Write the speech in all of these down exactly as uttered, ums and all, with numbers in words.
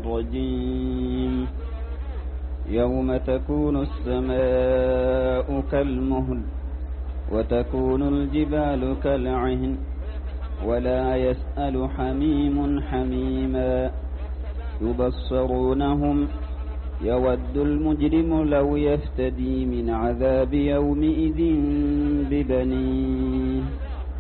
الرجيم يوم تكون السماء كالمهل وتكون الجبال كالعهن ولا يسأل حميم حميما يبصرونهم يود المجرم لو يفتدي من عذاب يومئذ ببنيه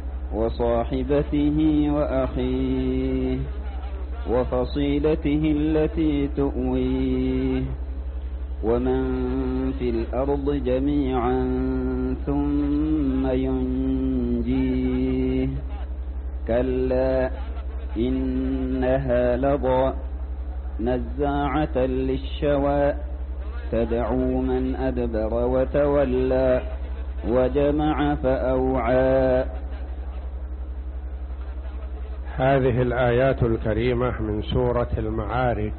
وصاحبته وأخيه وفصيلته التي تؤويه ومن في الأرض جميعا ثم ينجيه كلا إنها لظى نزاعة للشوى تدعو من أدبر وتولى وجمع فأوعى. هذه الآيات الكريمة من سورة المعارج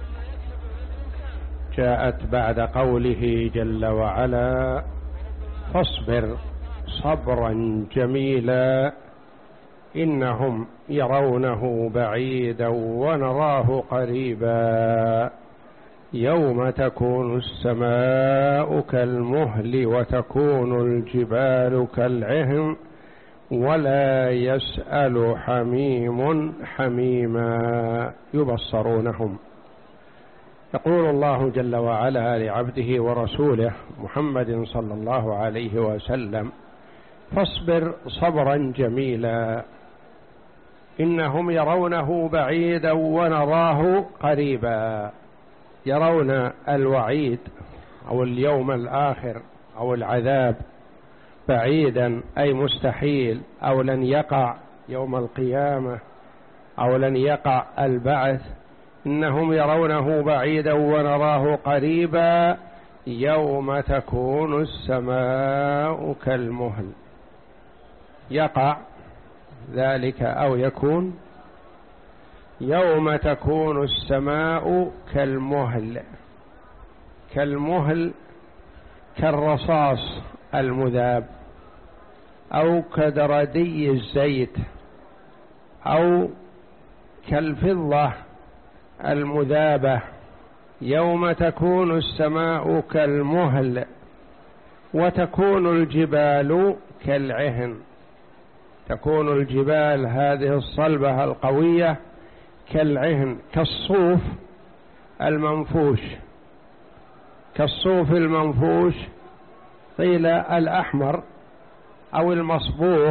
جاءت بعد قوله جل وعلا فاصبر صبرا جميلا إنهم يرونه بعيدا ونراه قريبا يوم تكون السماء كالمهل وتكون الجبال كالعهن ولا يسأل حميم حميما يبصرونهم. يقول الله جل وعلا لعبده ورسوله محمد صلى الله عليه وسلم فاصبر صبرا جميلا إنهم يرونه بعيدا ونراه قريبا. يرون الوعيد أو اليوم الآخر أو العذاب بعيدا أي مستحيل أو لن يقع يوم القيامة أو لن يقع البعث. إنهم يرونه بعيدا ونراه قريبا يوم تكون السماء كالمهل. يقع ذلك أو يكون يوم تكون السماء كالمهل. كالمهل كالرصاص المذاب أو كدردي الزيت أو كالفضة المذابة. يوم تكون السماء كالمهل وتكون الجبال كالعهن. تكون الجبال هذه الصلبة القوية كالعهن كالصوف المنفوش. كالصوف المنفوش قيل الأحمر أو المصبوغ،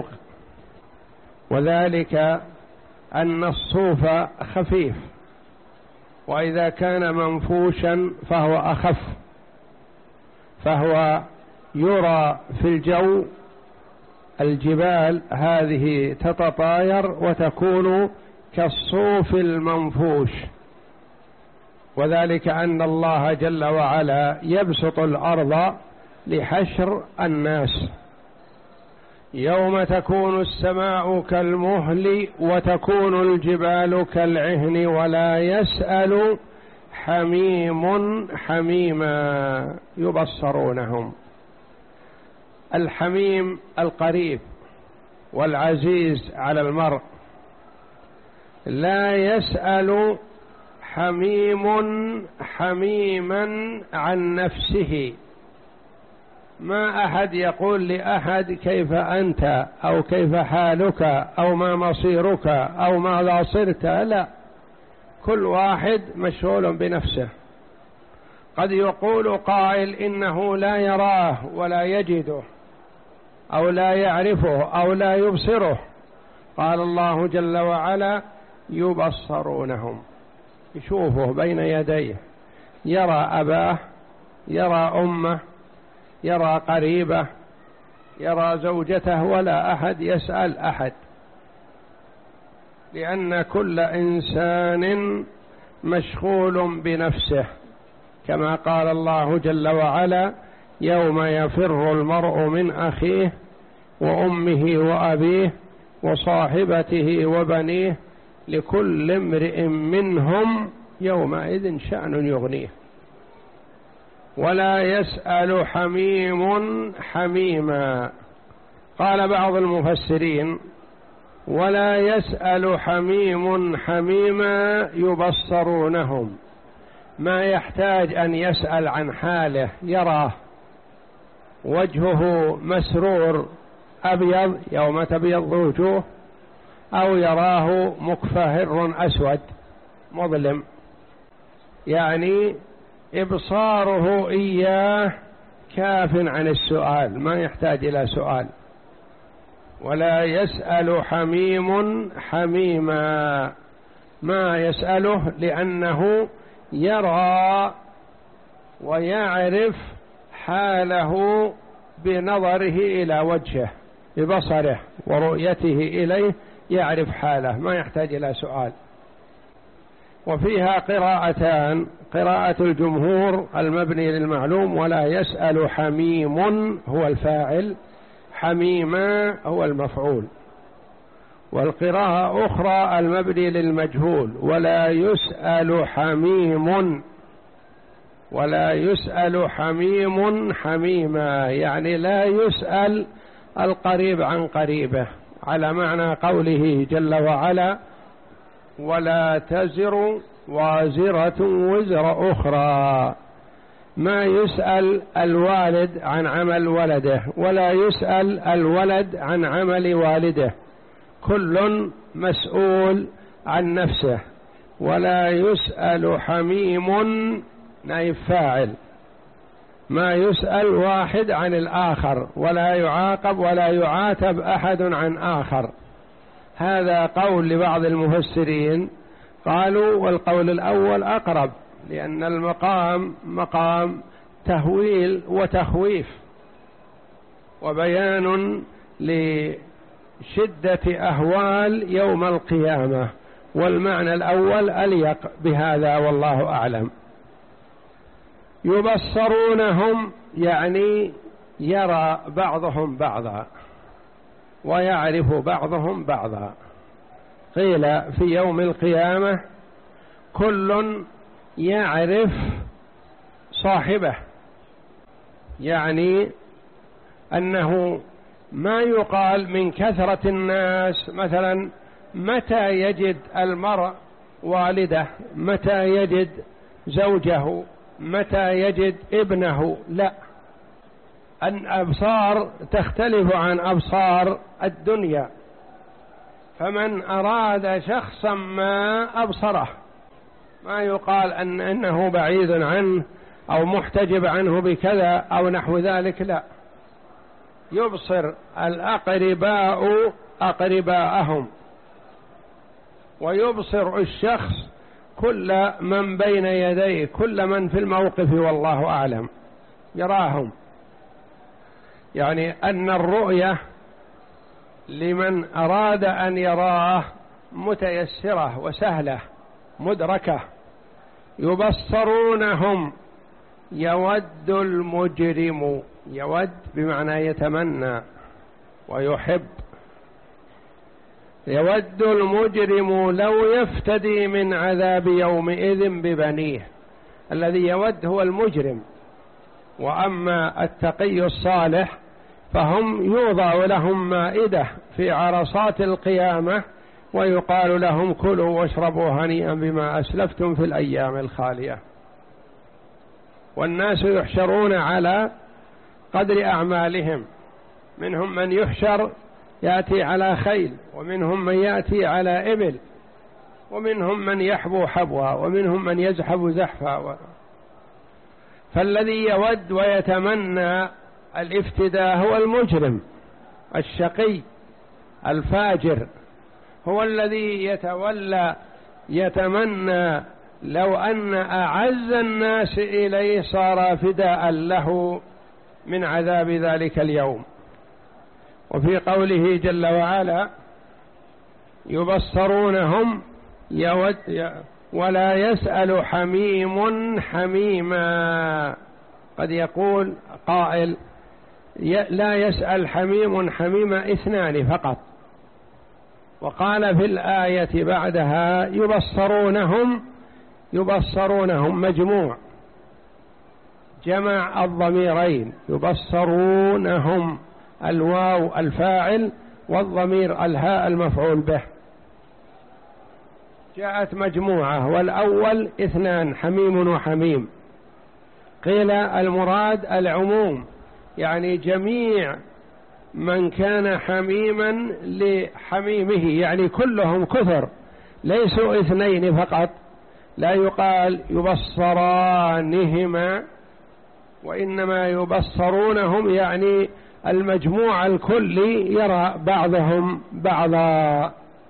وذلك أن الصوف خفيف وإذا كان منفوشا فهو أخف، فهو يرى في الجو. الجبال هذه تتطاير وتكون كالصوف المنفوش، وذلك أن الله جل وعلا يبسط الأرض لحشر الناس. يوم تكون السماء كالمهل وتكون الجبال كالعهن ولا يسأل حميم حميما يبصرونهم. الحميم القريب والعزيز على المرء. لا يسأل حميم حميما عن نفسه. ما أحد يقول لأحد كيف أنت أو كيف حالك أو ما مصيرك أو ماذا صرت، لا، كل واحد مشغول بنفسه. قد يقول قائل إنه لا يراه ولا يجده أو لا يعرفه أو لا يبصره. قال الله جل وعلا يبصرونهم، يشوفه بين يديه، يرى أباه، يرى أمه، يرى قريبه، يرى زوجته، ولا أحد يسأل أحد، لأن كل إنسان مشغول بنفسه، كما قال الله جل وعلا يوم يفر المرء من أخيه وأمه وأبيه وصاحبته وبنيه لكل امرئ منهم يومئذ شأن يغنيه. ولا يسأل حميم حميما. قال بعض المفسرين ولا يسأل حميم حميما يبصرونهم، ما يحتاج أن يسأل عن حاله، يراه وجهه مسرور أبيض يوم تبيض وجوه، أو يراه مكفهر أسود مظلم، يعني إبصاره إياه كاف عن السؤال، ما يحتاج إلى سؤال. ولا يسأل حميم حميما، ما يسأله لأنه يرى ويعرف حاله بنظره إلى وجهه، ببصره ورؤيته إليه يعرف حاله، ما يحتاج إلى سؤال. وفيها قراءتان: قراءة الجمهور المبني للمعلوم ولا يسأل حميم هو الفاعل، حميما هو المفعول. والقراءة أخرى المبني للمجهول ولا يسأل حميم، ولا يسأل حميم حميما، يعني لا يسأل القريب عن قريبه، على معنى قوله جل وعلا: ولا تزر وازرة وزر أخرى. ما يسأل الوالد عن عمل ولده، ولا يسأل الولد عن عمل والده، كل مسؤول عن نفسه. ولا يسأل حميم نائب فاعل، ما يسأل واحد عن الآخر، ولا يعاقب ولا يعاتب أحد عن آخر. هذا قول لبعض المفسرين، قالوا والقول الأول أقرب، لأن المقام مقام تهويل وتخويف وبيان لشدة أهوال يوم القيامة، والمعنى الأول أليق بهذا والله أعلم. يبصرونهم يعني يرى بعضهم بعضا ويعرف بعضهم بعضا. قيل في يوم القيامة كل يعرف صاحبه، يعني أنه ما يقال من كثرة الناس مثلا متى يجد المرء والده، متى يجد زوجه، متى يجد ابنه، لا، الأبصار تختلف عن أبصار الدنيا، فمن أراد شخصا ما أبصره، ما يقال أن إنه بعيد عنه أو محتجب عنه بكذا أو نحو ذلك، لا، يبصر الأقرباء أقرباءهم، ويبصر الشخص كل من بين يديه، كل من في الموقف والله أعلم يراهم. يعني أن الرؤية لمن أراد أن يراه متيسرة وسهلة مدركة. يبصرونهم، يود المجرم، يود بمعنى يتمنى ويحب، يود المجرم لو يفتدي من عذاب يومئذ ببنيه. الذي يود هو المجرم، وأما التقي الصالح فهم يوضع لهم مائدة في عرصات القيامة ويقال لهم كلوا واشربوا هنيئا بما أسلفتم في الأيام الخالية. والناس يحشرون على قدر أعمالهم، منهم من يحشر يأتي على خيل، ومنهم من يأتي على إبل، ومنهم من يحبو حبوا، ومنهم من يزحف زحفا. فالذي يود ويتمنى الافتداء هو المجرم الشقي الفاجر، هو الذي يتولى يتمنى لو أن أعز الناس إليه صار فداء له من عذاب ذلك اليوم. وفي قوله جل وعلا: يبصرونهم يود ولا يسأل حميم حميما. قد يقول قائل: لا يسأل حميم حميما اثنان فقط. وقال في الآية بعدها: يبصرونهم، يبصرونهم مجموع، جمع الضميرين، يبصرونهم، الواو الفاعل والضمير الهاء المفعول به. جاءت مجموعة، والأول اثنان حميم وحميم. قيل المراد العموم، يعني جميع من كان حميما لحميمه، يعني كلهم كثر ليسوا اثنين فقط، لا يقال يبصرانهما، وإنما يبصرونهم يعني المجموع الكلي يرى بعضهم بعضا.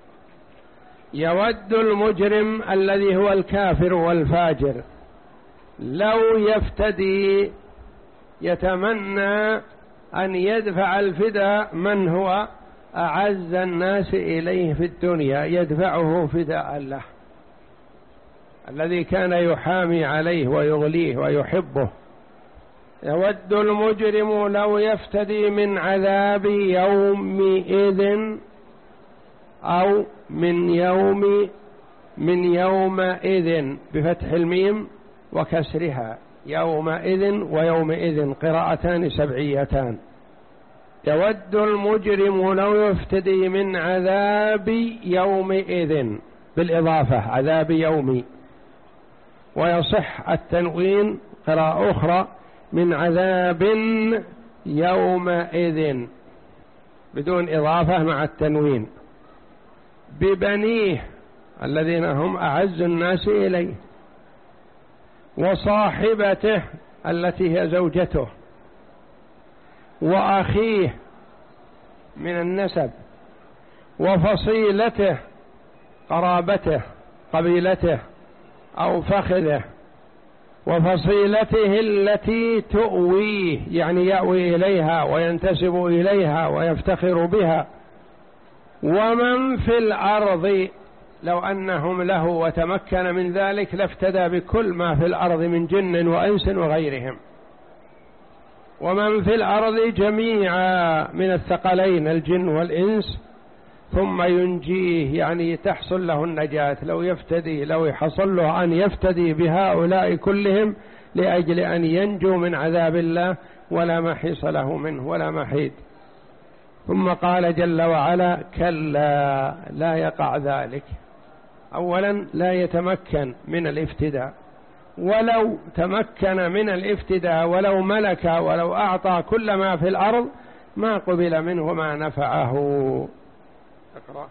يود المجرم الذي هو الكافر والفاجر لو يفتدي، يتمنى أن يدفع الفداء من هو أعز الناس إليه في الدنيا، يدفعه فداء له، الذي كان يحامي عليه ويغليه ويحبه. يود المجرم لو يفتدي من عذاب يومئذ، أو من يوم من يومئذ بفتح الميم وكسرها، يومئذ ويومئذ قراءتان سبعيتان. يود المجرم لو يفتدي من عذاب يومئذ بالإضافة، عذاب يومي، ويصح التنوين قراءة أخرى من عذاب يومئذ بدون إضافة مع التنوين، ببنيه الذين هم أعز الناس إليه، وصاحبته التي هي زوجته، وأخيه من النسب، وفصيلته قرابته قبيلته أو فخذه، وفصيلته التي تؤويه يعني يأوي إليها وينتسب إليها ويفتخر بها، ومن في الأرض لو أنهم له وتمكن من ذلك لافتدى بكل ما في الأرض من جن وإنس وغيرهم، ومن في الأرض جميعا من الثقلين الجن والإنس، ثم ينجيه يعني تحصل له النجاة. لو يفتدي لو يحصل له أن يفتدي بهؤلاء كلهم لأجل أن ينجو من عذاب الله، ولا محيص له منه ولا محيد. ثم قال جل وعلا: كلا لا يقع ذلك. أولا لا يتمكن من الافتداء، ولو تمكن من الافتداء ولو ملك ولو أعطى كل ما في الأرض ما قبل منه ما نفعه. اقرأ.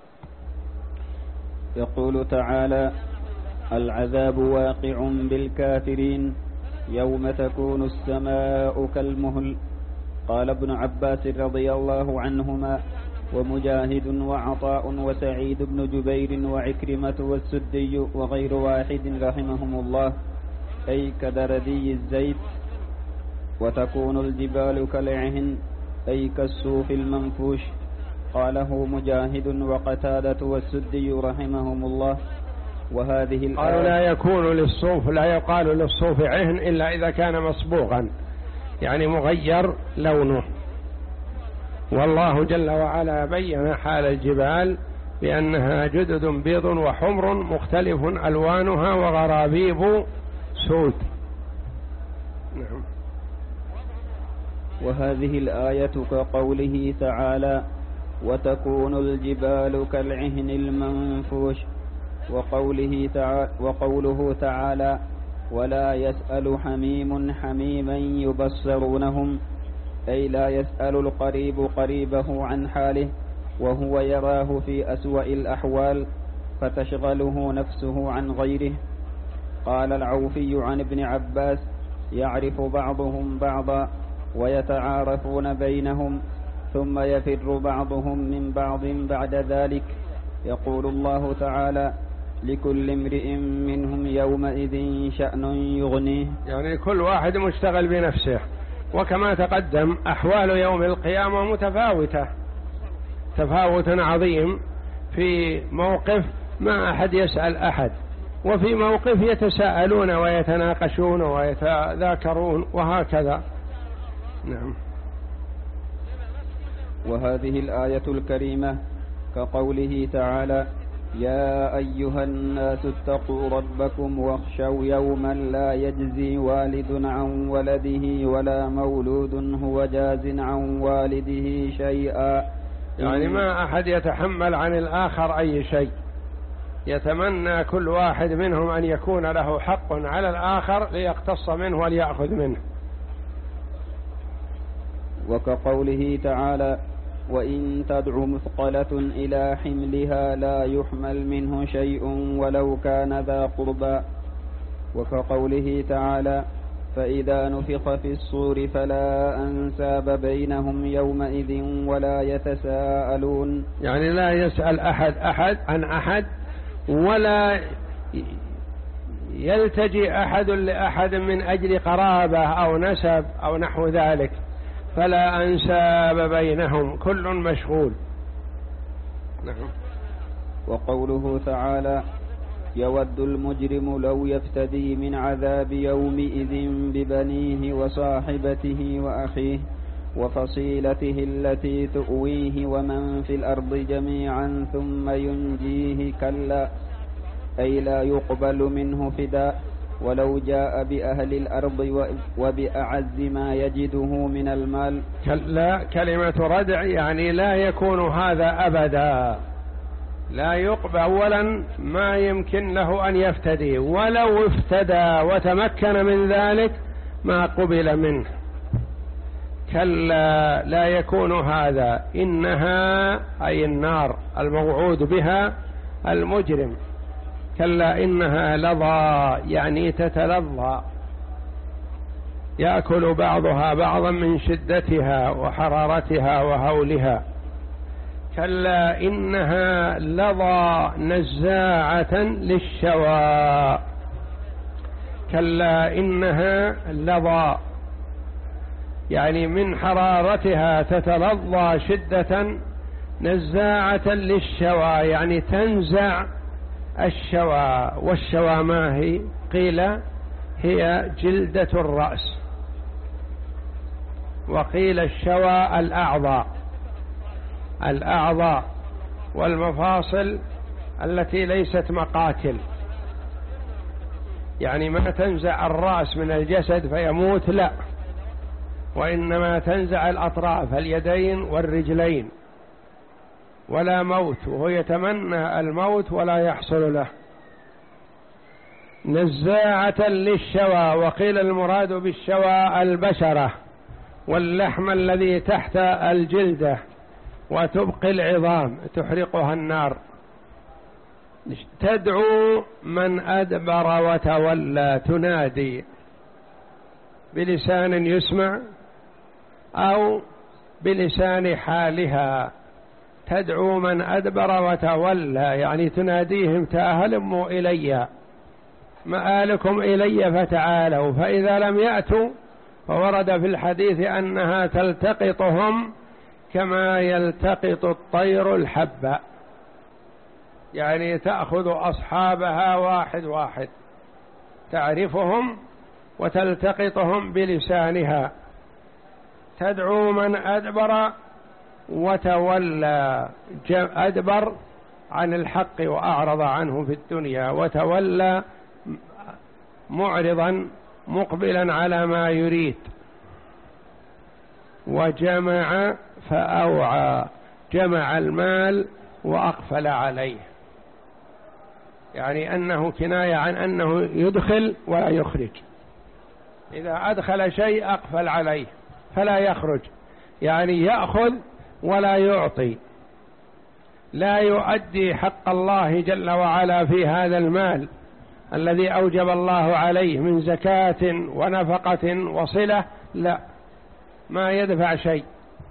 يقول تعالى: العذاب واقع بالكافرين يوم تكون السماء كالمهل. قال ابن عباس رضي الله عنهما ومجاهد وعطاء وسعيد بن جبير وعكرمة والسدي وغير واحد رحمهم الله، أي كدردي الزيت. وتكون الجبال كالعهن، أي كالصوف المنفوش. قاله مجاهد وقتادة والسدي رحمهم الله. وهذه الآية قالوا لا يكون للصوف، لا يقال للصوف عهن إلا إذا كان مصبوغا يعني مغير لونه. والله جل وعلا بين حال الجبال بأنها جدد بيض وحمر مختلف ألوانها وغرابيب سود. نعم. وهذه الآية كقوله تعالى: وتكون الجبال كالعهن المنفوش. وقوله تعالى, وقوله تعالى: ولا يسأل حميم حميما يبصرونهم، أي لا يسأل القريب قريبه عن حاله وهو يراه في أسوأ الأحوال فتشغله نفسه عن غيره. قال العوفي عن ابن عباس: يعرف بعضهم بعضا ويتعارفون بينهم ثم يفر بعضهم من بعض بعد ذلك. يقول الله تعالى: لكل امرئ منهم يومئذ شأن يغنيه، يعني كل واحد مشتغل بنفسه. وكما تقدم أحوال يوم القيامة متفاوتة تفاوت عظيم، في موقف ما أحد يسأل أحد، وفي موقف يتساءلون ويتناقشون ويتذاكرون وهكذا. نعم. وهذه الآية الكريمة كقوله تعالى: يا أيها الناس اتقوا ربكم واخشوا يوما لا يجزي والد عن ولده ولا مولود هو جاز عن والده شيئا، يعني ما أحد يتحمل عن الآخر أي شيء، يتمنى كل واحد منهم أن يكون له حق على الآخر ليقتص منه وليأخذ منه. وكقوله تعالى: وإن تدع مثقلة إلى حملها لا يحمل منه شيء ولو كان ذا قربى. وكقوله تعالى: فإذا نفخ في الصور فلا أنساب بينهم يومئذ ولا يتساءلون. يعني لا يسأل أحد أحد عن أحد، ولا يلتجي أحد لأحد من أجل قرابة أو نسب أو نحو ذلك، فلا أنساب بينهم، كل مشغول. نعم. وقوله تعالى: يود المجرم لو يفتدي من عذاب يومئذ ببنيه وصاحبته وأخيه وفصيلته التي تؤويه ومن في الأرض جميعا ثم ينجيه، كلا أي لا يقبل منه فداء ولو جاء بأهل الأرض وبأعز ما يجده من المال. كلا كلمة ردع يعني لا يكون هذا أبدا، لا يقبل. أولا ما يمكن له أن يفتدي، ولو افتدى وتمكن من ذلك ما قبل منه. كلا لا يكون هذا. إنها أي النار الموعود بها المجرم. كلا إنها لظى يعني تتلظى، يأكل بعضها بعضا من شدتها وحرارتها وهولها. كلا إنها لظى نزاعة للشوى. كلا إنها لظى يعني من حرارتها تتلظى شدة، نزاعة للشوى يعني تنزع الشوى. والشوى ما هي؟ قيل هي جلدة الرأس، وقيل الشوى الأعضاء الأعضاء والمفاصل التي ليست مقاتل، يعني ما تنزع الرأس من الجسد فيموت، لا، وإنما تنزع الأطراف اليدين والرجلين، ولا موت، وهو يتمنى الموت ولا يحصل له. نزاعة للشوى، وقيل المراد بالشوى البشرة واللحم الذي تحت الجلدة، وتبقي العظام تحرقها النار. تدعو من أدبر وتولى، تنادي بلسان يسمع أو بلسان حالها. تدعو من أدبر وتولى يعني تناديهم: تأهلموا إلي، مآلكم إلي فتعالوا. فإذا لم يأتوا فورد في الحديث أنها تلتقطهم كما يلتقط الطير الحبة، يعني تأخذ أصحابها واحد واحد، تعرفهم وتلتقطهم بلسانها. تدعو من أدبر وتولى، أدبر عن الحق وأعرض عنه في الدنيا، وتولى معرضا مقبلا على ما يريد. وجمع فأوعى، جمع المال وأقفل عليه، يعني أنه كناية عن أنه يدخل ولا يخرج. إذا أدخل شيء أقفل عليه فلا يخرج، يعني يأخذ ولا يعطي، لا يؤدي حق الله جل وعلا في هذا المال الذي أوجب الله عليه من زكاة ونفقة وصلة، لا، ما يدفع شيء.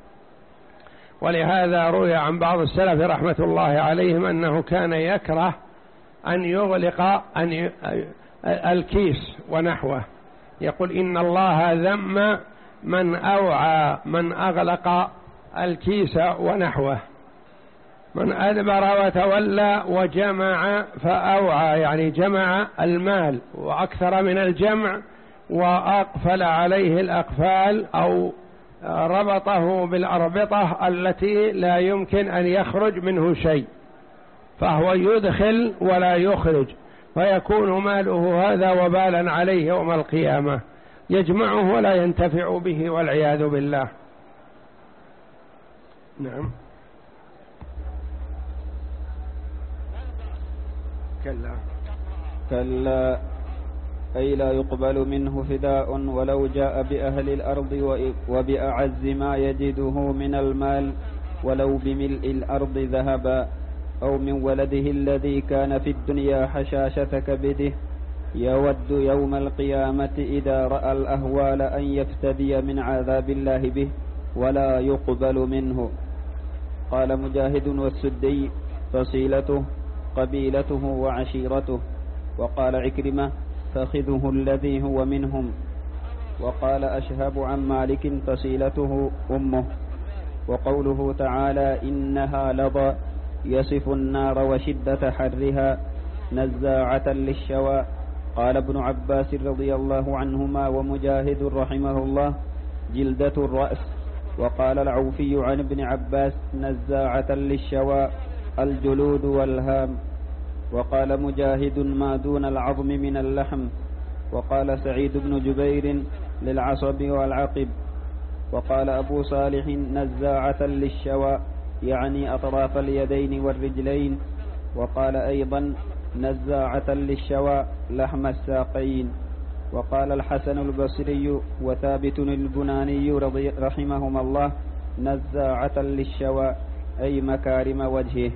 ولهذا روي عن بعض السلف رحمة الله عليهم أنه كان يكره أن يغلق أن ي... الكيس ونحوه، يقول: إن الله ذم من أوعى، من أغلق الكيس ونحوه. من أدبر وتولى وجمع فأوعى، يعني جمع المال وأكثر من الجمع، وأقفل عليه الأقفال أو ربطه بالأربطة التي لا يمكن أن يخرج منه شيء، فهو يدخل ولا يخرج، فيكون ماله هذا وبالا عليه يوم القيامة، يجمعه ولا ينتفع به والعياذ بالله. نعم. كلا كلا أي لا يقبل منه فداء ولو جاء بأهل الأرض وبأعز ما يجده من المال ولو بملء الأرض ذهبا أو من ولده الذي كان في الدنيا حشاشة كبده يود يوم القيامة إذا رأى الأهوال أن يفتدي من عذاب الله به ولا يقبل منه. قال مجاهد والسدي فصيلته قبيلته وعشيرته. وقال عكرمة فخذه الذي هو منهم. وقال أشهب عن مالك فصيلته أمه. وقوله تعالى إنها لظى يصف النار وشدة حرها نزاعة للشوى. قال ابن عباس رضي الله عنهما ومجاهد رحمه الله جلدة الرأس. وقال العوفي عن ابن عباس نزاعة للشوى الجلود والهام. وقال مجاهد ما دون العظم من اللحم. وقال سعيد بن جبير للعصب والعقب. وقال أبو صالح نزاعة للشوى يعني أطراف اليدين والرجلين. وقال أيضا نزاعة للشوى لحم الساقين. وقال الحسن البصري وثابت البناني رضي رحمهما الله نزاعة للشوى أي مكارم وجهه.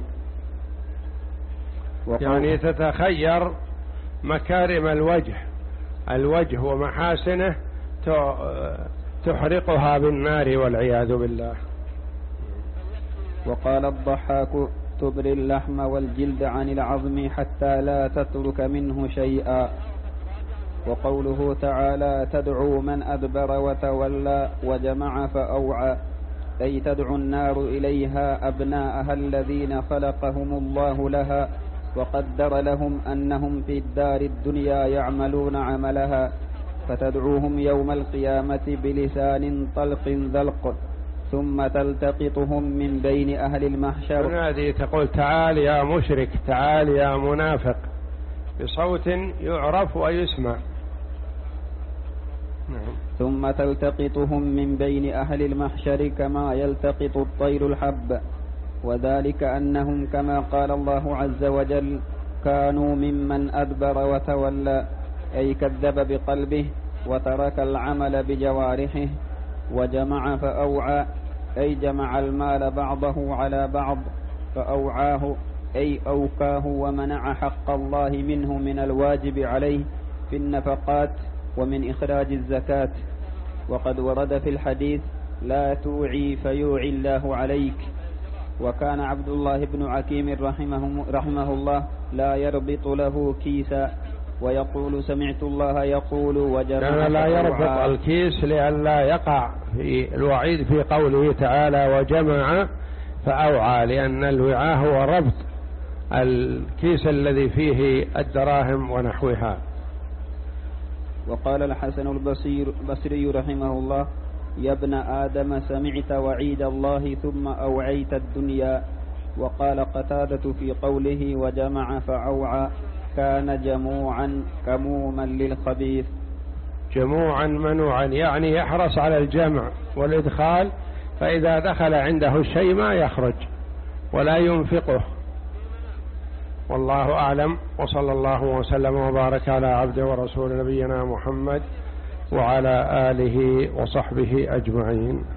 يعني تتخير مكارم الوجه الوجه ومحاسنه تحرقها بالنار والعياذ بالله. وقال الضحاك تبري اللحم والجلد عن العظم حتى لا تترك منه شيئا. وقوله تعالى تدعو من أدبر وتولى وجمع فأوعى أي تدعو النار إليها أبناءها الذين خلقهم الله لها وقدر لهم أنهم في الدار الدنيا يعملون عملها فتدعوهم يوم القيامة بلسان طلق ذلق ثم تلتقطهم من بين أهل المحشر. هذه تقول تعال يا مشرك تعال يا منافق بصوت يعرف ويسمع. ثم تلتقطهم من بين أهل المحشر كما يلتقط الطير الحب. وذلك أنهم كما قال الله عز وجل كانوا ممن أدبر وتولى أي كذب بقلبه وترك العمل بجوارحه. وجمع فأوعى أي جمع المال بعضه على بعض فأوعاه أي أوكاه ومنع حق الله منه من الواجب عليه في النفقات ومن إخراج الزكاة. وقد ورد في الحديث لا توعي فيوعي الله عليك. وكان عبد الله بن عكيم رحمه, رحمه الله لا يربط له كيسا ويقول سمعت الله يقول وجمع لا يربط الكيس لئلا يقع في الوعيد في قوله تعالى وجمع فأوعى لأن الوعاء هو ربط الكيس الذي فيه الدراهم ونحوها. وقال الحسن البصري رحمه الله يا ابن آدم سمعت وعيد الله ثم أوعيت الدنيا. وقال قتادة في قوله وجمع فأوعى كان جموعا كموما للخبيث. جموعا منوعا يعني يحرص على الجمع والإدخال فإذا دخل عنده الشيء ما يخرج ولا ينفقه. والله أعلم وصلى الله وسلم وبارك على عبده ورسول نبينا محمد وعلى آله وصحبه أجمعين.